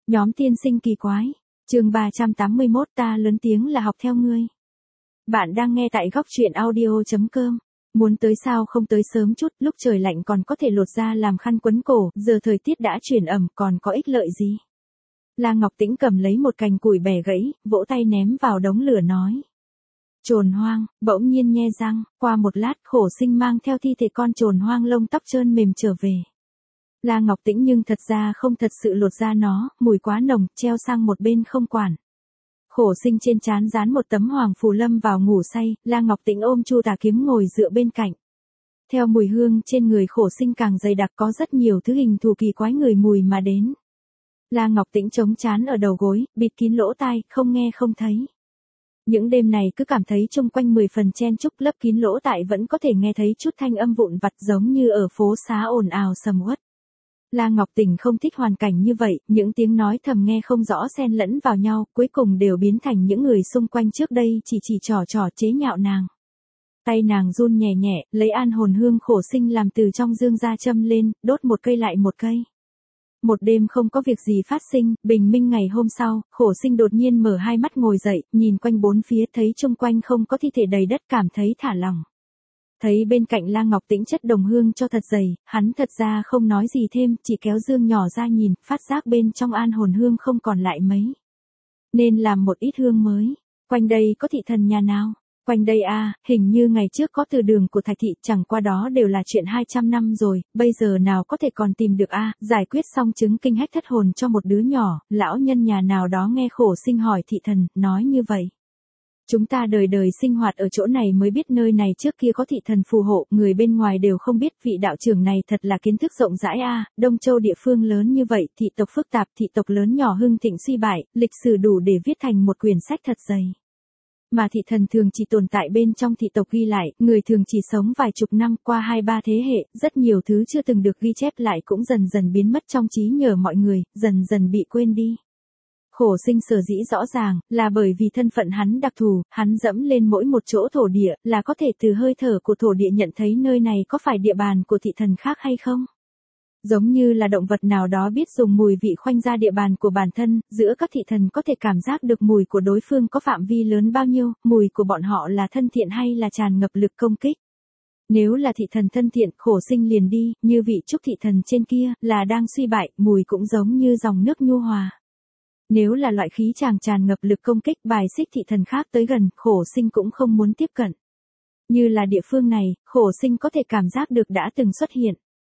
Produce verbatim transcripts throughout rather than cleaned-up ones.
Nhóm tiên sinh kỳ quái. Chương ba trăm tám mươi mốt ta lớn tiếng là học theo ngươi. Bạn đang nghe tại góc truyện audio chấm com. Muốn tới sao không tới sớm chút, lúc trời lạnh còn có thể lột ra làm khăn quấn cổ, giờ thời tiết đã chuyển ẩm còn có ích lợi gì. La Ngọc Tĩnh cầm lấy một cành củi bẻ gãy, vỗ tay ném vào đống lửa nói. Trồn hoang, bỗng nhiên nhe răng, qua một lát Khổ Sinh mang theo thi thể con trồn hoang lông tóc trơn mềm trở về. La Ngọc Tĩnh nhưng thật ra không thật sự lột ra nó, mùi quá nồng, treo sang một bên không quản. Khổ Sinh trên trán dán một tấm hoàng phù lâm vào ngủ say, La Ngọc Tĩnh ôm Chu Tà Kiếm ngồi dựa bên cạnh. Theo mùi hương trên người Khổ Sinh càng dày đặc có rất nhiều thứ hình thù kỳ quái người mùi mà đến. La Ngọc Tĩnh chống trán ở đầu gối, bịt kín lỗ tai, không nghe không thấy. Những đêm này cứ cảm thấy chung quanh mười phần chen chúc lấp kín lỗ tai vẫn có thể nghe thấy chút thanh âm vụn vặt giống như ở phố xá ồn ào sầm uất. La Ngọc Tĩnh không thích hoàn cảnh như vậy, những tiếng nói thầm nghe không rõ xen lẫn vào nhau, cuối cùng đều biến thành những người xung quanh trước đây chỉ chỉ trò trò chế nhạo nàng. Tay nàng run nhẹ nhẹ, lấy an hồn hương Khổ Sinh làm từ trong dương ra châm lên, đốt một cây lại một cây. Một đêm không có việc gì phát sinh, bình minh ngày hôm sau, Khổ Sinh đột nhiên mở hai mắt ngồi dậy, nhìn quanh bốn phía thấy chung quanh không có thi thể đầy đất cảm thấy thả lỏng. Thấy bên cạnh La Ngọc Tĩnh chất đồng hương cho thật dày, hắn thật ra không nói gì thêm, chỉ kéo dương nhỏ ra nhìn, phát giác bên trong an hồn hương không còn lại mấy. Nên làm một ít hương mới. Quanh đây có thị thần nhà nào? Quanh đây à, hình như ngày trước có từ đường của Thạch Thị, chẳng qua đó đều là chuyện hai trăm năm rồi, bây giờ nào có thể còn tìm được a à, giải quyết xong chứng kinh hách thất hồn cho một đứa nhỏ, lão nhân nhà nào đó nghe Khổ Sinh hỏi thị thần, nói như vậy. Chúng ta đời đời sinh hoạt ở chỗ này mới biết nơi này trước kia có thị thần phù hộ, người bên ngoài đều không biết vị đạo trưởng này thật là kiến thức rộng rãi a à, Đông Châu địa phương lớn như vậy, thị tộc phức tạp, thị tộc lớn nhỏ hưng thịnh suy bại, lịch sử đủ để viết thành một quyển sách thật dày. Mà thị thần thường chỉ tồn tại bên trong thị tộc ghi lại, người thường chỉ sống vài chục năm qua hai ba thế hệ, rất nhiều thứ chưa từng được ghi chép lại cũng dần dần biến mất trong trí nhớ mọi người, dần dần bị quên đi. Khổ Sinh sở dĩ rõ ràng, là bởi vì thân phận hắn đặc thù, hắn dẫm lên mỗi một chỗ thổ địa, là có thể từ hơi thở của thổ địa nhận thấy nơi này có phải địa bàn của thị thần khác hay không. Giống như là động vật nào đó biết dùng mùi vị khoanh ra địa bàn của bản thân, giữa các thị thần có thể cảm giác được mùi của đối phương có phạm vi lớn bao nhiêu, mùi của bọn họ là thân thiện hay là tràn ngập lực công kích. Nếu là thị thần thân thiện, Khổ Sinh liền đi, như vị trúc thị thần trên kia, là đang suy bại, mùi cũng giống như dòng nước nhu hòa. Nếu là loại khí chàng tràn ngập lực công kích bài xích thị thần khác tới gần, Khổ Sinh cũng không muốn tiếp cận. Như là địa phương này, Khổ Sinh có thể cảm giác được đã từng xuất hiện.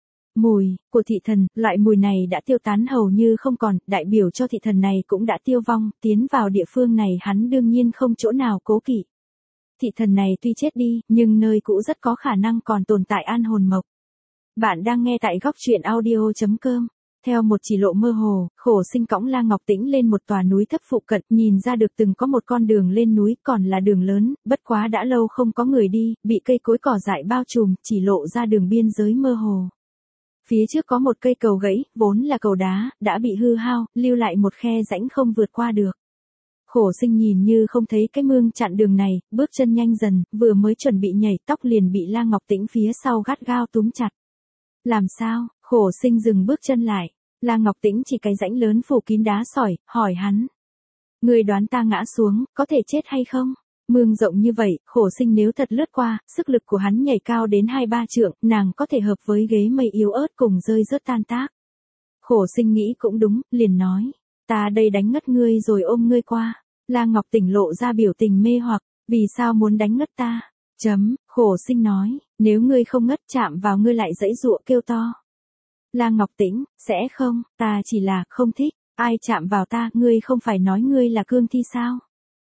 Mùi của thị thần, loại mùi này đã tiêu tán hầu như không còn, đại biểu cho thị thần này cũng đã tiêu vong, tiến vào địa phương này hắn đương nhiên không chỗ nào cố kỵ. Thị thần này tuy chết đi, nhưng nơi cũ rất có khả năng còn tồn tại an hồn mộc. Bạn đang nghe tại góc truyện audio chấm com. Theo một chỉ lộ mơ hồ, Khổ Sinh cõng La Ngọc Tĩnh lên một tòa núi thấp phụ cận, nhìn ra được từng có một con đường lên núi, còn là đường lớn, bất quá đã lâu không có người đi, bị cây cối cỏ dại bao trùm, chỉ lộ ra đường biên giới mơ hồ. Phía trước có một cây cầu gãy, vốn là cầu đá, đã bị hư hao, lưu lại một khe rãnh không vượt qua được. Khổ Sinh nhìn như không thấy cái mương chặn đường này, bước chân nhanh dần, vừa mới chuẩn bị nhảy tóc liền bị La Ngọc Tĩnh phía sau gắt gao túm chặt. Làm sao? Khổ Sinh dừng bước chân lại. La Ngọc Tĩnh chỉ cái rãnh lớn phủ kín đá sỏi, hỏi hắn. Người đoán ta ngã xuống, có thể chết hay không? Mương rộng như vậy, Khổ Sinh nếu thật lướt qua, sức lực của hắn nhảy cao đến hai ba trượng, nàng có thể hợp với ghế mây yếu ớt cùng rơi rớt tan tác. Khổ Sinh nghĩ cũng đúng, liền nói. Ta đây đánh ngất ngươi rồi ôm ngươi qua. La Ngọc Tĩnh lộ ra biểu tình mê hoặc, vì sao muốn đánh ngất ta? Chấm, Khổ Sinh nói, nếu ngươi không ngất chạm vào ngươi lại giãy giụa kêu to. La Ngọc Tĩnh, sẽ không, ta chỉ là không thích, ai chạm vào ta, ngươi không phải nói ngươi là cương thi sao?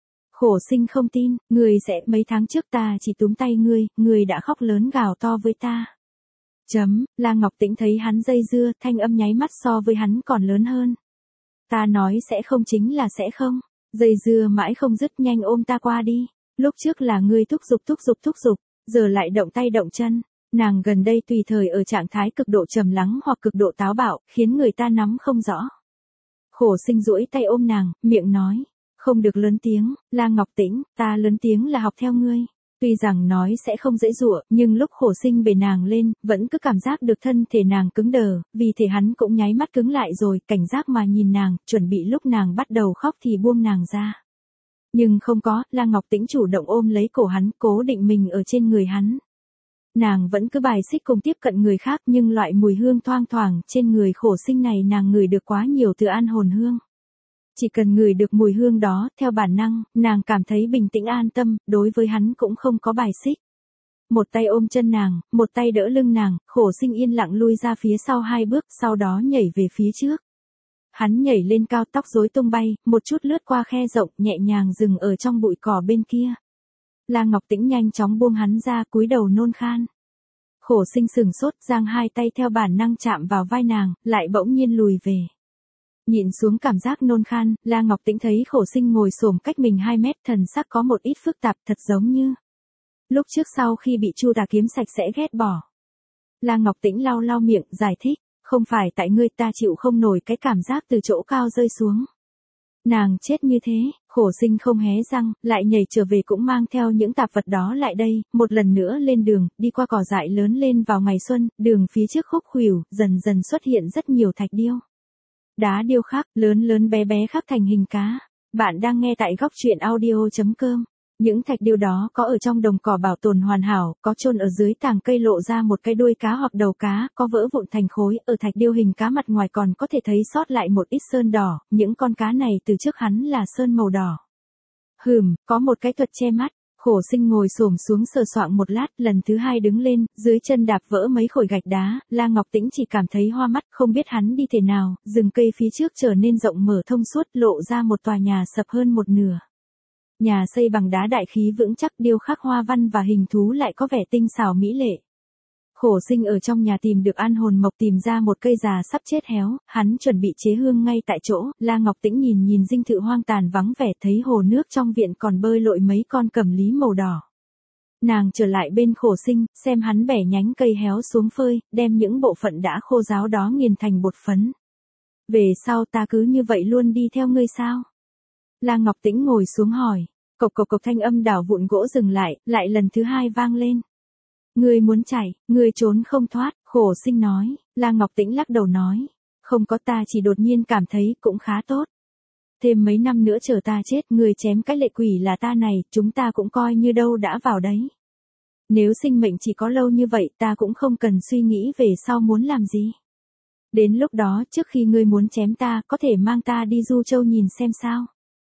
Khổ Sinh không tin, ngươi sẽ, mấy tháng trước ta chỉ túm tay ngươi, ngươi đã khóc lớn gào to với ta. Chấm, La Ngọc Tĩnh thấy hắn dây dưa, thanh âm nháy mắt so với hắn còn lớn hơn. Ta nói sẽ không chính là sẽ không, dây dưa mãi không dứt, nhanh ôm ta qua đi, lúc trước là ngươi thúc giục thúc giục thúc giục, giờ lại động tay động chân. Nàng gần đây tùy thời ở trạng thái cực độ trầm lắng hoặc cực độ táo bạo, khiến người ta nắm không rõ. Khổ Sinh duỗi tay ôm nàng, miệng nói, không được lớn tiếng, La Ngọc Tĩnh, ta lớn tiếng là học theo ngươi. Tuy rằng nói sẽ không dễ dụa, nhưng lúc Khổ Sinh bế nàng lên, vẫn cứ cảm giác được thân thể nàng cứng đờ, vì thế hắn cũng nháy mắt cứng lại rồi, cảnh giác mà nhìn nàng, chuẩn bị lúc nàng bắt đầu khóc thì buông nàng ra. Nhưng không có, La Ngọc Tĩnh chủ động ôm lấy cổ hắn, cố định mình ở trên người hắn. Nàng vẫn cứ bài xích cùng tiếp cận người khác, nhưng loại mùi hương thoang thoảng trên người Khổ Sinh này nàng ngửi được quá nhiều từ an hồn hương. Chỉ cần ngửi được mùi hương đó, theo bản năng, nàng cảm thấy bình tĩnh an tâm, đối với hắn cũng không có bài xích. Một tay ôm chân nàng, một tay đỡ lưng nàng, Khổ Sinh yên lặng lui ra phía sau hai bước, sau đó nhảy về phía trước. Hắn nhảy lên cao, tóc rối tung bay, một chút lướt qua khe rộng, nhẹ nhàng dừng ở trong bụi cỏ bên kia. La Ngọc Tĩnh nhanh chóng buông hắn ra, cúi đầu nôn khan. Khổ Sinh sừng sốt, giang hai tay theo bản năng chạm vào vai nàng, lại bỗng nhiên lùi về. Nhìn xuống cảm giác nôn khan, La Ngọc Tĩnh thấy Khổ Sinh ngồi xổm cách mình hai mét, thần sắc có một ít phức tạp, thật giống như lúc trước sau khi bị Chu Tà Kiếm sạch sẽ ghét bỏ. La Ngọc Tĩnh lau lau miệng, giải thích, không phải tại ngươi, ta chịu không nổi cái cảm giác từ chỗ cao rơi xuống. Nàng chết như thế, Khổ Sinh không hé răng, lại nhảy trở về cũng mang theo những tạp vật đó lại đây, một lần nữa lên đường, đi qua cỏ dại lớn lên vào ngày xuân, đường phía trước khúc khuỷu, dần dần xuất hiện rất nhiều thạch điêu. Đá điêu khắc, lớn lớn bé bé khắc thành hình cá. Bạn đang nghe tại góc truyện audio chấm com. Những thạch điêu đó có ở trong đồng cỏ bảo tồn hoàn hảo, có chôn ở dưới tàng cây lộ ra một cái đuôi cá hoặc đầu cá, có vỡ vụn thành khối, ở thạch điêu hình cá mặt ngoài còn có thể thấy sót lại một ít sơn đỏ, những con cá này từ trước hắn là sơn màu đỏ. Hừm, có một cái thuật che mắt. Khổ Sinh ngồi xổm xuống sờ soạng một lát, lần thứ hai đứng lên, dưới chân đạp vỡ mấy khối gạch đá, La Ngọc Tĩnh chỉ cảm thấy hoa mắt, không biết hắn đi thế nào, rừng cây phía trước trở nên rộng mở thông suốt, lộ ra một tòa nhà sập hơn một nửa. Nhà xây bằng đá đại khí vững chắc, điêu khắc hoa văn và hình thú lại có vẻ tinh xảo mỹ lệ. Khổ Sinh ở trong nhà tìm được an hồn mộc, tìm ra một cây già sắp chết héo, hắn chuẩn bị chế hương ngay tại chỗ. La Ngọc Tĩnh nhìn nhìn dinh thự hoang tàn vắng vẻ, thấy hồ nước trong viện còn bơi lội mấy con cẩm lý màu đỏ. Nàng trở lại bên Khổ Sinh, xem hắn bẻ nhánh cây héo xuống phơi, đem những bộ phận đã khô ráo đó nghiền thành bột phấn. Về sau ta cứ như vậy luôn đi theo ngươi sao? La Ngọc Tĩnh ngồi xuống hỏi, cộc cộc cộc thanh âm đảo vụn gỗ dừng lại, lại lần thứ hai vang lên. Ngươi muốn chạy, ngươi trốn không thoát, Khổ Sinh nói. La Ngọc Tĩnh lắc đầu nói, không có, ta chỉ đột nhiên cảm thấy cũng khá tốt. Thêm mấy năm nữa chờ ta chết, ngươi chém cái lệ quỷ là ta này, chúng ta cũng coi như đâu đã vào đấy. Nếu sinh mệnh chỉ có lâu như vậy, ta cũng không cần suy nghĩ về sau muốn làm gì. Đến lúc đó, trước khi ngươi muốn chém ta, có thể mang ta đi Du Châu nhìn xem sao.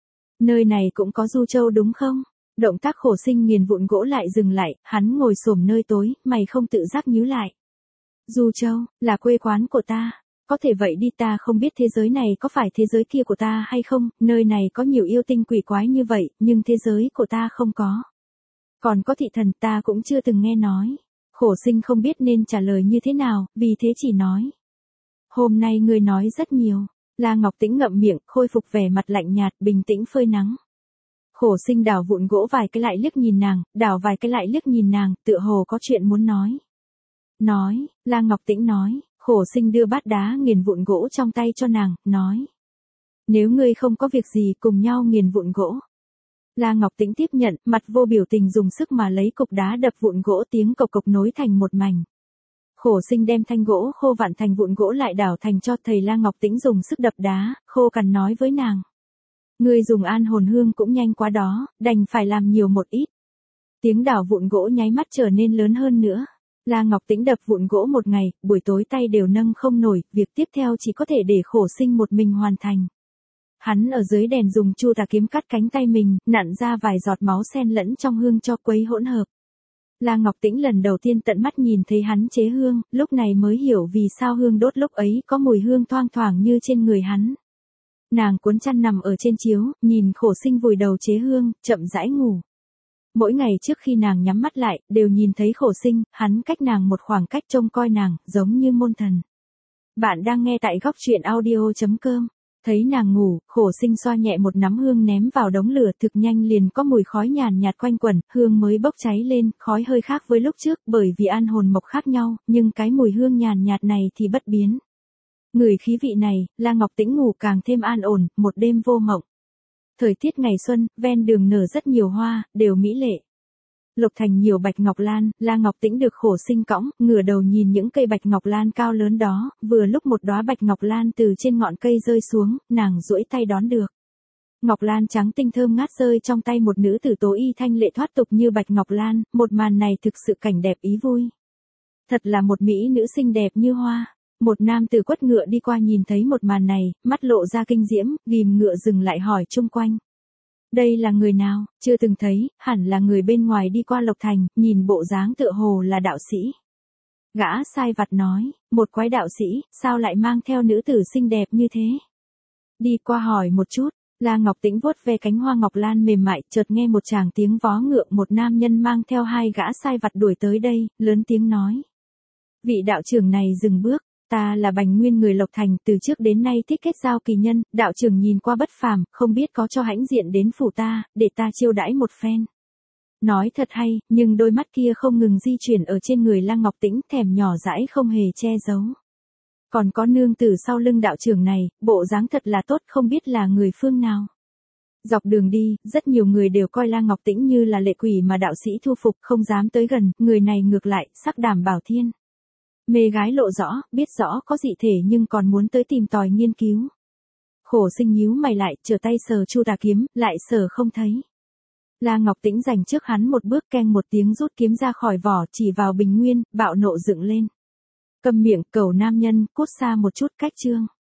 Nơi này cũng có Du Châu đúng không? Động tác Khổ Sinh nghiền vụn gỗ lại dừng lại, hắn ngồi xổm nơi tối, mày không tự giác nhíu lại. Du Châu, là quê quán của ta. Có thể vậy đi, ta không biết thế giới này có phải thế giới kia của ta hay không, nơi này có nhiều yêu tinh quỷ quái như vậy, nhưng thế giới của ta không có. Còn có thị thần ta cũng chưa từng nghe nói. Khổ Sinh không biết nên trả lời như thế nào, vì thế chỉ nói. Hôm nay ngươi nói rất nhiều. La Ngọc Tĩnh ngậm miệng, khôi phục vẻ mặt lạnh nhạt, bình tĩnh phơi nắng. Khổ Sinh đào vụn gỗ vài cái lại liếc nhìn nàng, đào vài cái lại liếc nhìn nàng, tựa hồ có chuyện muốn nói. Nói, La Ngọc Tĩnh nói. Khổ Sinh đưa bát đá nghiền vụn gỗ trong tay cho nàng, nói. Nếu ngươi không có việc gì, cùng nhau nghiền vụn gỗ. La Ngọc Tĩnh tiếp nhận, mặt vô biểu tình dùng sức mà lấy cục đá đập vụn gỗ, tiếng cộc cộc nối thành một mảnh. Khổ Sinh đem thanh gỗ khô vặn thành vụn gỗ lại đảo thành cho thầy. La Ngọc Tĩnh dùng sức đập đá, khô cằn nói với nàng. Ngươi dùng an hồn hương cũng nhanh quá đó, đành phải làm nhiều một ít. Tiếng đảo vụn gỗ nháy mắt trở nên lớn hơn nữa. La Ngọc Tĩnh đập vụn gỗ một ngày, buổi tối tay đều nâng không nổi, việc tiếp theo chỉ có thể để Khổ Sinh một mình hoàn thành. Hắn ở dưới đèn dùng Chu Tà Kiếm cắt cánh tay mình, nặn ra vài giọt máu xen lẫn trong hương cho quấy hỗn hợp. La Ngọc Tĩnh lần đầu tiên tận mắt nhìn thấy hắn chế hương, lúc này mới hiểu vì sao hương đốt lúc ấy có mùi hương thoang thoảng như trên người hắn. Nàng cuốn chăn nằm ở trên chiếu, nhìn Khổ Sinh vùi đầu chế hương, chậm rãi ngủ. Mỗi ngày trước khi nàng nhắm mắt lại, đều nhìn thấy Khổ Sinh, hắn cách nàng một khoảng cách trông coi nàng, giống như môn thần. Bạn đang nghe tại góc truyện audio chấm com. Thấy nàng ngủ, Khổ Sinh xoa nhẹ một nắm hương ném vào đống lửa, thực nhanh liền có mùi khói nhàn nhạt quanh quẩn, hương mới bốc cháy lên, khói hơi khác với lúc trước, bởi vì an hồn mộc khác nhau, nhưng cái mùi hương nhàn nhạt này thì bất biến. Ngửi khí vị này, La Ngọc Tĩnh ngủ càng thêm an ổn, một đêm vô mộng. Thời tiết ngày xuân, ven đường nở rất nhiều hoa, đều mỹ lệ. Lộc Thành nhiều bạch ngọc lan, La Ngọc Tĩnh được khổ sinh cõng, ngửa đầu nhìn những cây bạch ngọc lan cao lớn đó, vừa lúc một đóa bạch ngọc lan từ trên ngọn cây rơi xuống, nàng duỗi tay đón được. Ngọc lan trắng tinh thơm ngát rơi trong tay một nữ tử tố y thanh lệ thoát tục như bạch ngọc lan, một màn này thực sự cảnh đẹp ý vui. Thật là một mỹ nữ xinh đẹp như hoa. Một nam tử quất ngựa đi qua nhìn thấy một màn này, mắt lộ ra kinh diễm, ghim ngựa dừng lại hỏi chung quanh. Đây là người nào, chưa từng thấy, hẳn là người bên ngoài đi qua Lộc Thành, nhìn bộ dáng tựa hồ là đạo sĩ. Gã sai vặt nói, một quái đạo sĩ, sao lại mang theo nữ tử xinh đẹp như thế? Đi qua hỏi một chút, La Ngọc Tĩnh vuốt ve cánh hoa ngọc lan mềm mại, chợt nghe một tràng tiếng vó ngựa, một nam nhân mang theo hai gã sai vặt đuổi tới đây, lớn tiếng nói. Vị đạo trưởng này dừng bước. Ta là Bành Nguyên người Lộc Thành, từ trước đến nay thích kết giao kỳ nhân, đạo trưởng nhìn qua bất phàm, không biết có cho hãnh diện đến phủ ta, để ta chiêu đãi một phen. Nói thật hay, nhưng đôi mắt kia không ngừng di chuyển ở trên người La Ngọc Tĩnh, thèm nhỏ dãi không hề che giấu. Còn có nương tử sau lưng đạo trưởng này, bộ dáng thật là tốt, không biết là người phương nào. Dọc đường đi, rất nhiều người đều coi La Ngọc Tĩnh như là lệ quỷ mà đạo sĩ thu phục, không dám tới gần, người này ngược lại, sắc đảm bảo thiên. Mê gái lộ rõ, biết rõ có dị thể nhưng còn muốn tới tìm tòi nghiên cứu. Khổ sinh nhíu mày lại, trở tay sờ chu tà kiếm, lại sờ không thấy. La Ngọc Tĩnh giành trước hắn một bước, keng một tiếng rút kiếm ra khỏi vỏ, chỉ vào Bình Nguyên, bạo nộ dựng lên. Câm miệng, cẩu nam nhân, cút xa một chút, cách chương.